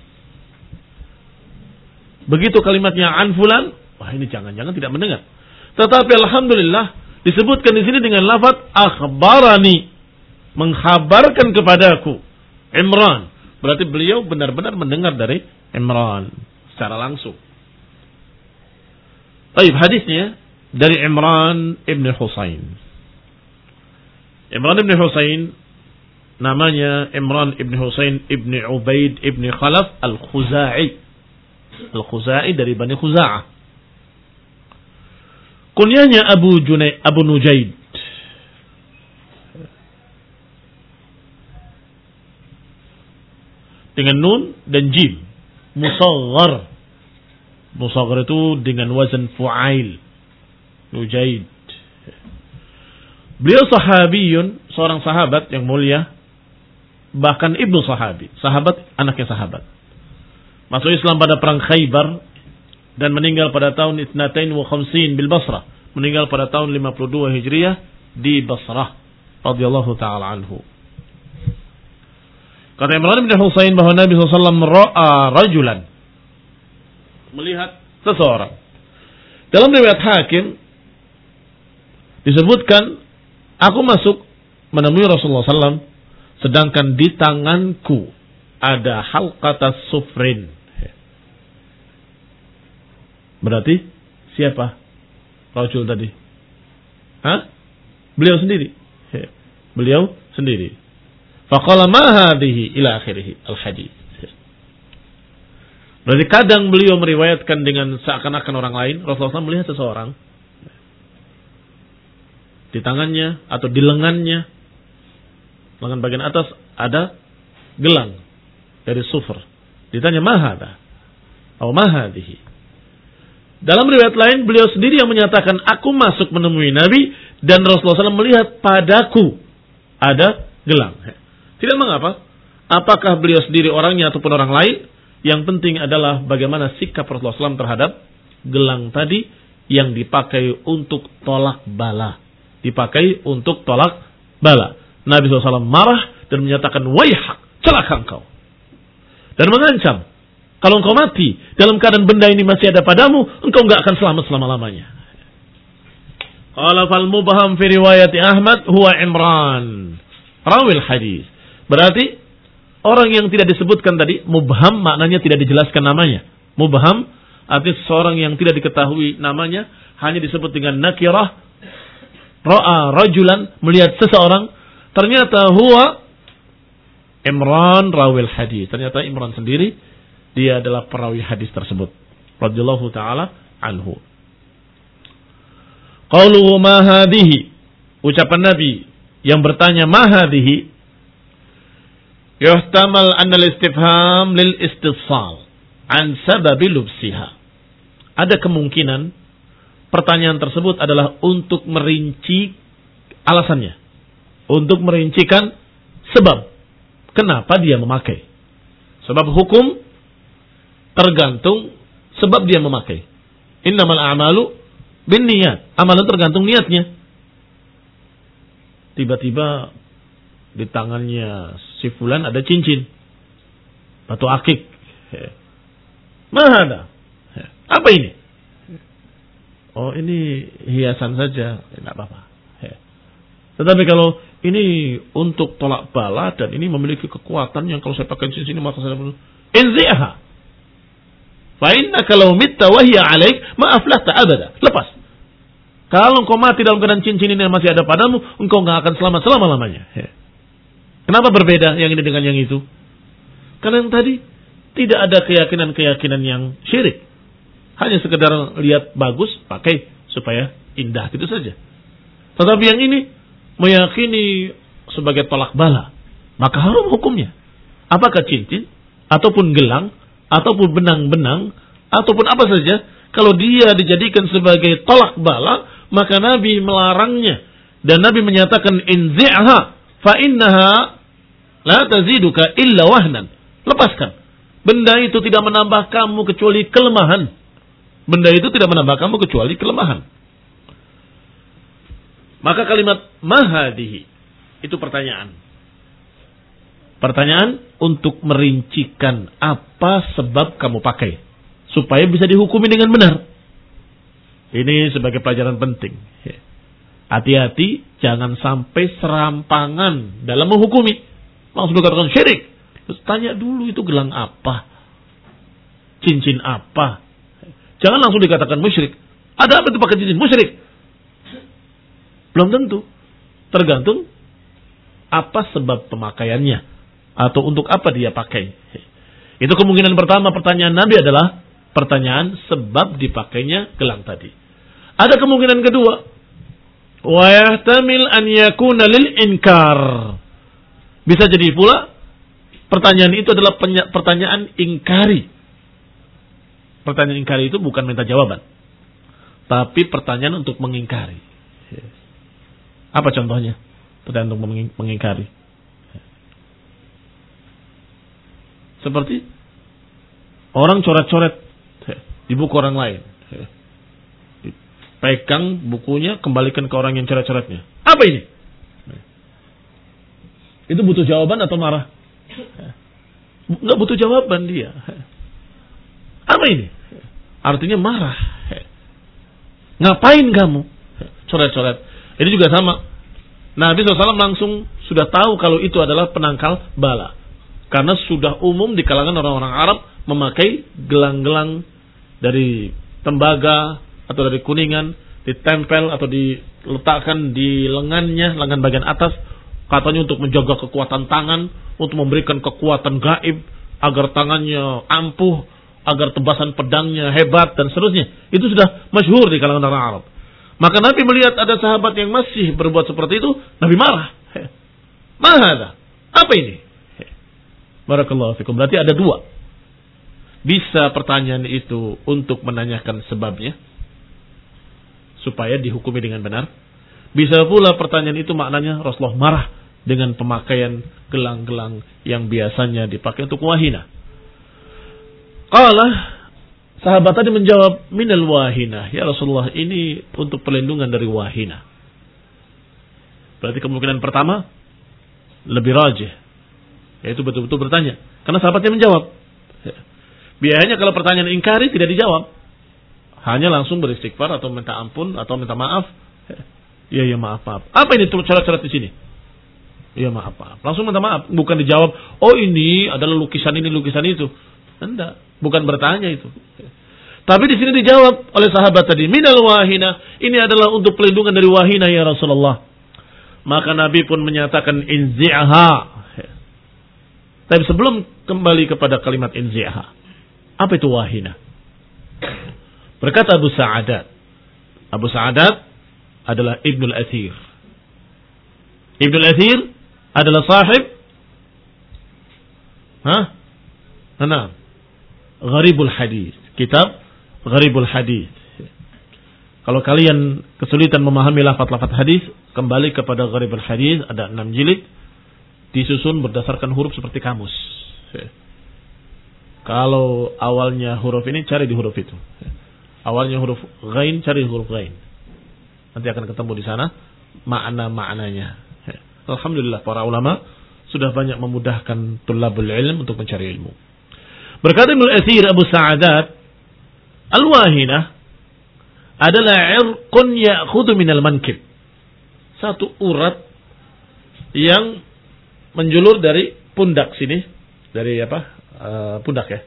Begitu kalimatnya an fulan, wah ini jangan-jangan tidak mendengar. Tetapi alhamdulillah disebutkan di sini dengan lafaz akhbarani, mengkhabarkan kepadaku Imran. Berarti beliau benar-benar mendengar dari Imran secara langsung. Baik, hadisnya dari Imran ibn Husain. Imran ibn Husain namanya Imran ibn Husain ibn Ubaid ibn Khalaf al-Khuzai. Al-Khuzai dari Bani Khuza'ah. Kunyahnya Abu Junay, Abu Nujaid. Dengan nun dan jim. Musaghar. Musaghar itu dengan wazan fu'ail. Nujaid. Beliau sahabiyun, seorang sahabat yang mulia. Bahkan ibnu sahabi. Sahabat, anaknya sahabat. Masuk Islam pada perang Khaybar. Dan meninggal pada tahun itnatain wa khamsin bil Basrah. Meninggal pada tahun lima puluh dua Hijriah di Basrah. Radhiyallahu ta'ala anhu. Kata Imran bin Husain bahwa Nabi shallallahu alaihi wasallam ra'a rajulan. Melihat seseorang. Dalam riwayat Hakim disebutkan, aku masuk menemui Rasulullah shallallahu alaihi wasallam, sedangkan di tanganku ada halqatas sufrin. Berarti siapa rajul tadi? Hah? Beliau sendiri. Beliau sendiri. Faqala ma hadhihi ila akhirih al-hadits. Berarti kadang beliau meriwayatkan dengan seakan-akan orang lain. Rasulullah shallallahu alaihi wasallam melihat seseorang di tangannya atau di lengannya, lengan bagian atas ada gelang dari sufur. Ditanya ma hadha atau ma hadhihi. Dalam riwayat lain beliau sendiri yang menyatakan, aku masuk menemui Nabi dan Rasulullah shallallahu alaihi wasallam melihat padaku ada gelang. Tidak mengapa. Apakah beliau sendiri orangnya ataupun orang lain. Yang penting adalah bagaimana sikap Rasulullah shallallahu alaihi wasallam terhadap gelang tadi yang dipakai untuk tolak bala. Dipakai untuk tolak bala. Nabi shallallahu alaihi wasallam marah dan menyatakan, waihak, celaka engkau. Dan mengancam, kalau engkau mati dalam keadaan benda ini masih ada padamu, engkau enggak akan selamat selama-lamanya. Qala fal mubham fi riwayat Ahmad huwa Imran rawil hadis. Berarti orang yang tidak disebutkan tadi, mubham maknanya tidak dijelaskan namanya. Mubham artinya seorang yang tidak diketahui namanya, hanya disebut dengan nakirah. Ra'a rajulan, melihat seseorang, ternyata huwa Imran rawil hadis. Ternyata Imran sendiri dia adalah perawi hadis tersebut. Radhiyallahu ta'ala anhu. Qauluhu ma hadhihi. Ucapan Nabi yang bertanya ma hadhihi. Yuhtamal anna al-istifham lil istifsal an sababi lubsiha. Ada kemungkinan pertanyaan tersebut adalah untuk merinci alasannya. Untuk merincikan sebab kenapa dia memakai. Sebab hukum tergantung sebab dia memakai. Innamal a'malu binniyat. Amalan tergantung niatnya. Tiba-tiba di tangannya si fulan ada cincin, batu akik. Mahada. Apa ini? Oh, ini hiasan saja, tidak apa-apa. Tetapi kalau ini untuk tolak bala dan ini memiliki kekuatan yang kalau saya pakai cincin ini maka saya inzi'ha. Fa innaka law mitta wa hiya 'alaik ma aflahta abada. Lepas. Kalau engkau mati dalam keadaan cincin ini masih ada padamu, engkau enggak akan selamat selama-lamanya. Kenapa berbeda yang ini dengan yang itu? Karena yang tadi tidak ada keyakinan-keyakinan yang syirik. Hanya sekedar lihat bagus, pakai supaya indah gitu saja. Tetapi yang ini meyakini sebagai tolak bala, maka haram hukumnya. Apakah cincin ataupun gelang ataupun benang-benang ataupun apa saja, kalau dia dijadikan sebagai tolak bala, maka Nabi melarangnya dan Nabi menyatakan inzi'ha fa innaha la taziduka illa wahnan. Lepaskan. Benda itu tidak menambah kamu kecuali kelemahan. Benda itu tidak menambah kamu kecuali kelemahan. Maka kalimat mahadihi itu pertanyaan. Pertanyaan untuk merincikan apa sebab kamu pakai supaya bisa dihukumi dengan benar. Ini sebagai pelajaran penting. Hati-hati jangan sampai serampangan dalam menghukumi. Langsung dikatakan syirik. Terus tanya dulu itu gelang apa? Cincin apa? Jangan langsung dikatakan musyrik. Ada apa itu pakai cincin? Musyrik. Belum tentu. Tergantung apa sebab pemakaiannya. Atau untuk apa dia pakai. Itu kemungkinan pertama. Pertanyaan Nabi adalah pertanyaan sebab dipakainya gelang tadi. Ada kemungkinan kedua. Wa yahtamil an yakuna lil inkar. Bisa jadi pula pertanyaan itu adalah pertanyaan ingkari. Pertanyaan ingkari itu bukan minta jawaban, tapi pertanyaan untuk mengingkari. Apa contohnya? Pertanyaan untuk mengingkari. Seperti orang coret-coret di buku orang lain. Pegang bukunya, kembalikan ke orang yang coret-coretnya. Apa ini? Itu butuh jawaban atau marah? Enggak butuh jawaban dia. Apa ini? Artinya marah. Ngapain kamu coret-coret? Ini juga sama. Nabi shallallahu alaihi wasallam langsung sudah tahu kalau itu adalah penangkal bala. Karena sudah umum di kalangan orang-orang Arab memakai gelang-gelang dari tembaga atau dari kuningan, ditempel atau diletakkan di lengannya, lengan bagian atas, katanya untuk menjaga kekuatan tangan, untuk memberikan kekuatan gaib, agar tangannya ampuh, agar tebasan pedangnya hebat, dan seterusnya. Itu sudah masyhur di kalangan orang Arab. Maka Nabi melihat ada sahabat yang masih berbuat seperti itu, Nabi marah. Mahada, apa ini? Barakallahu fikum. Berarti ada dua. Bisa pertanyaan itu untuk menanyakan sebabnya, supaya dihukumi dengan benar. Bisa pula pertanyaan itu maknanya Rasulullah marah dengan pemakaian gelang-gelang yang biasanya dipakai untuk wahina. Qala, sahabat tadi menjawab, minal wahina. Ya Rasulullah, ini untuk perlindungan dari wahina. Berarti kemungkinan pertama lebih rajih, yaitu betul-betul bertanya. Karena sahabatnya menjawab. Biasanya kalau pertanyaan ingkari tidak dijawab, hanya langsung beristighfar atau minta ampun atau minta maaf. Ya ya maaf maaf. Apa ini coret-coret di sini? Ya maaf maaf. Langsung minta maaf, bukan dijawab. Oh ini adalah lukisan ini lukisan itu. Enggak, bukan bertanya itu. Tapi di sini dijawab oleh sahabat tadi, minal wahina. Ini adalah untuk pelindungan dari wahina ya Rasulullah. Maka Nabi pun menyatakan inzi'ha. Tapi sebelum kembali kepada kalimat inzi'ha, apa itu wahina? Berkata Abu Sa'adat. Abu Sa'adat adalah Ibnul Athir. Ibnul Athir adalah sahib Hah? Nah, Gharibul Hadis. Kitab Gharibul Hadis. Kalau kalian kesulitan memahami lafaz-lafaz hadis, kembali kepada Gharibul Hadis, ada enam jilid, disusun berdasarkan huruf seperti kamus. Kalau awalnya huruf ini, cari di huruf itu. Awalnya huruf ghain, cari huruf ghain. Nanti akan ketemu di sana makna-maknanya. Alhamdulillah para ulama sudah banyak memudahkan tulabul ilm untuk mencari ilmu. Berkata Ibnu Athir Abu Sa'adat, al-wahinah adalah irqun ya'khudhu minal mankib. Satu urat yang menjulur dari pundak sini, dari apa? Uh, pundak ya.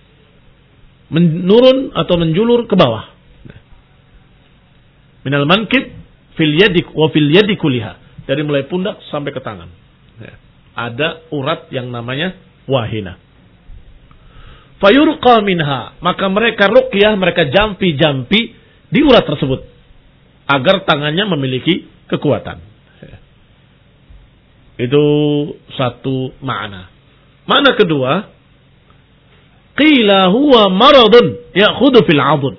Menurun atau menjulur ke bawah. Minal mankib fil yadik wa fil yadi kuliha. Dari mulai pundak sampai ke tangan. Ada urat yang namanya wahina. Fayurqa minha, maka mereka ruqyah, mereka jampi-jampi di urat tersebut agar tangannya memiliki kekuatan. Itu satu makna. Makna kedua, qila huwa maradun ya'khudhu fil 'adud.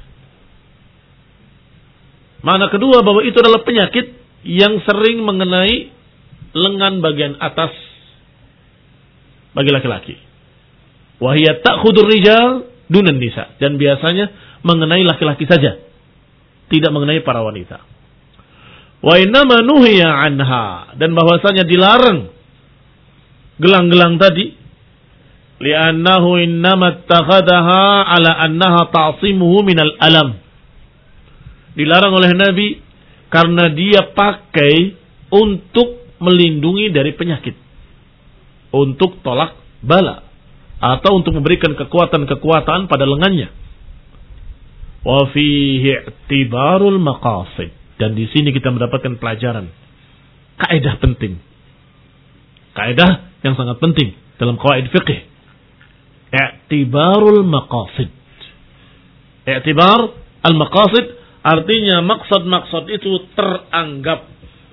Makna kedua bahwa itu adalah penyakit yang sering mengenai lengan bagian atas bagi laki-laki. Wa hiya ta'khudhur rijal dunan nisa, dan biasanya mengenai laki-laki saja, tidak mengenai para wanita. Wa innama nuhiya anha, dan bahwasanya dilarang gelang-gelang tadi li'annahu innama ittakhadaha ala annaha ta'simuhu minal alam. Dilarang oleh Nabi karena dia pakai untuk melindungi dari penyakit, untuk tolak bala, atau untuk memberikan kekuatan-kekuatan pada lengannya. Wa fihi i'tibarul maqasid, dan di sini kita mendapatkan pelajaran, kaidah penting, kaidah yang sangat penting dalam qawaid fiqh. I'tibarul maqasid. I'tibar al-maqasid Artinya maksud-maksud itu teranggap.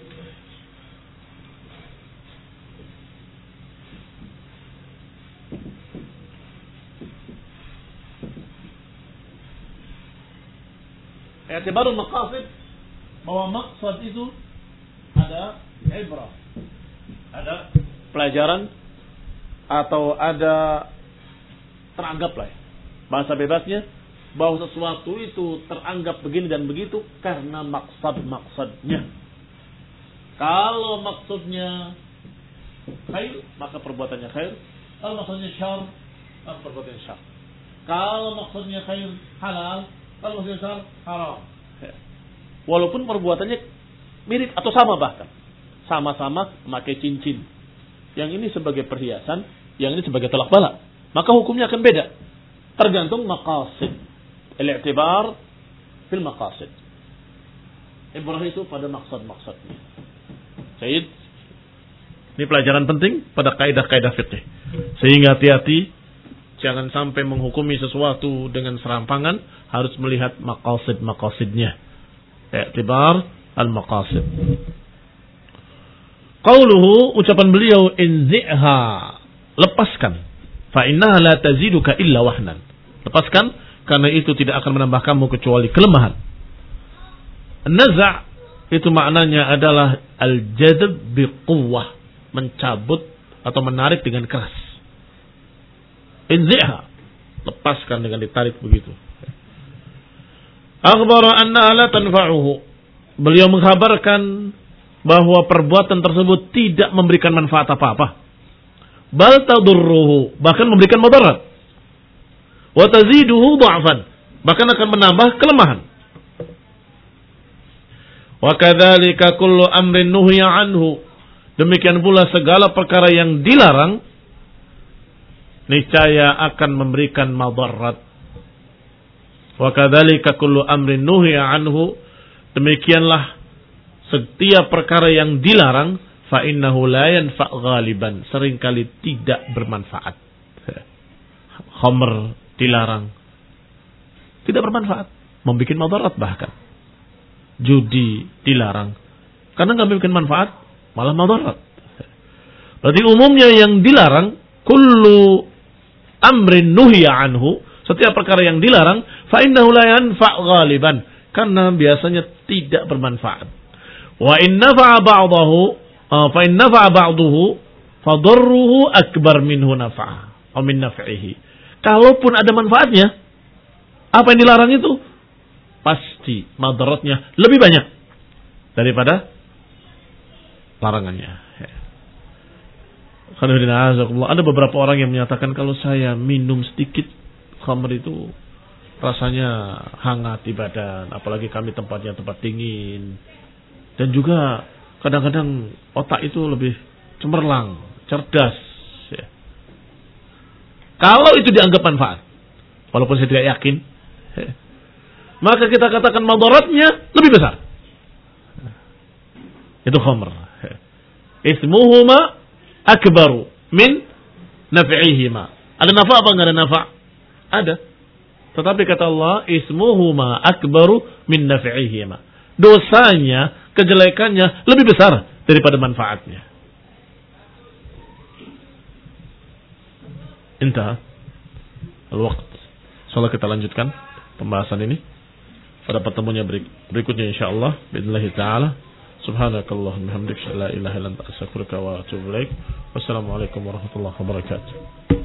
I'tibarul maqasid, bahwa maksud itu ada ibrah, ada pelajaran atau ada teranggap lah ya. Bahasa bebasnya bahwa sesuatu itu teranggap begini dan begitu karena maksud-maksudnya. Kalau maksudnya khair, maka perbuatannya khair. Kalau maksudnya syar, maka perbuatannya syar. Kalau maksudnya khair halal, kalau maksudnya syar haram. Walaupun perbuatannya mirip atau sama bahkan. Sama-sama memakai cincin. Yang ini sebagai perhiasan, yang ini sebagai tolak bala. Maka hukumnya akan beda. Tergantung maqasid. Al-i'tibar fil maqasid. Ibrah itu pada maksud-maksudnya. Sayyid, ini pelajaran penting pada kaidah-kaidah fikih. Sehingga hati-hati, jangan sampai menghukumi sesuatu dengan serampangan, harus melihat maqasid-maqasidnya. I'tibar al-maqasid. Qauluhu, ucapan beliau, inzi'ha, lepaskan. Fa innaha la taziduka illa wahnan. Lepaskan, karena itu tidak akan menambahkanmu kecuali kelemahan. Naza' itu maknanya adalah al-jadab biquwwah, mencabut atau menarik dengan keras. Inzi'ha, lepaskan dengan ditarik begitu. Akhbara annaha la tanfa'uhu. Beliau mengkhabarkan bahwa perbuatan tersebut tidak memberikan manfaat apa-apa. Bal tadurruhu, bahkan memberikan mudarat. Wa taziduhu dha'fan, bahkan akan menambah kelemahan. Wa kadzalika kullu amrin nuhiya anhu. Demikian pula segala perkara yang dilarang niscaya akan memberikan madarat. Wa kadzalika kullu amrin nuhiya anhu, demikianlah setiap perkara yang dilarang, fa innahu la yanfa' ghaliban, seringkali tidak bermanfaat. Khamr dilarang, tidak bermanfaat, membikin madarat bahkan. Judi dilarang, karena enggak membikin manfaat, malah madarat. Berarti umumnya yang dilarang, kullu amrin nuhiya anhu, setiap perkara yang dilarang, fa innahu la yanfa' ghaliban, karena biasanya tidak bermanfaat. Wa in nafa'a ba'dahu, fa in nafa'a ba'dahu, fa darruhu akbar minhu nafa'a, atau min naf'ihi. Kalaupun ada manfaatnya, apa yang dilarang itu pasti madaratnya lebih banyak daripada larangannya. Ada beberapa orang yang menyatakan kalau saya minum sedikit khamr itu rasanya hangat di badan, apalagi kami tempatnya tempat dingin, dan juga kadang-kadang otak itu lebih cemerlang, cerdas. Ya. Kalau itu dianggap manfaat, walaupun saya tidak yakin, ya, maka kita katakan madaratnya lebih besar. Itu khamr. Ya. Ismuhuma akbaru min naf'ihima. Ada nafa apa enggak ada nafa? Ada. Tetapi kata Allah, ismuhuma akbaru min naf'ihima. Dosanya, kejelekannya lebih besar daripada manfaatnya. Intah al-waqt. Insyaallah kita lanjutkan pembahasan ini pada pertemuan berikutnya insyaallah billahi taala. Subhanakallahumma hamdika la ilaha illa anta astaghfiruka wa atubu ilaik. Wassalamualaikum warahmatullahi wabarakatuh.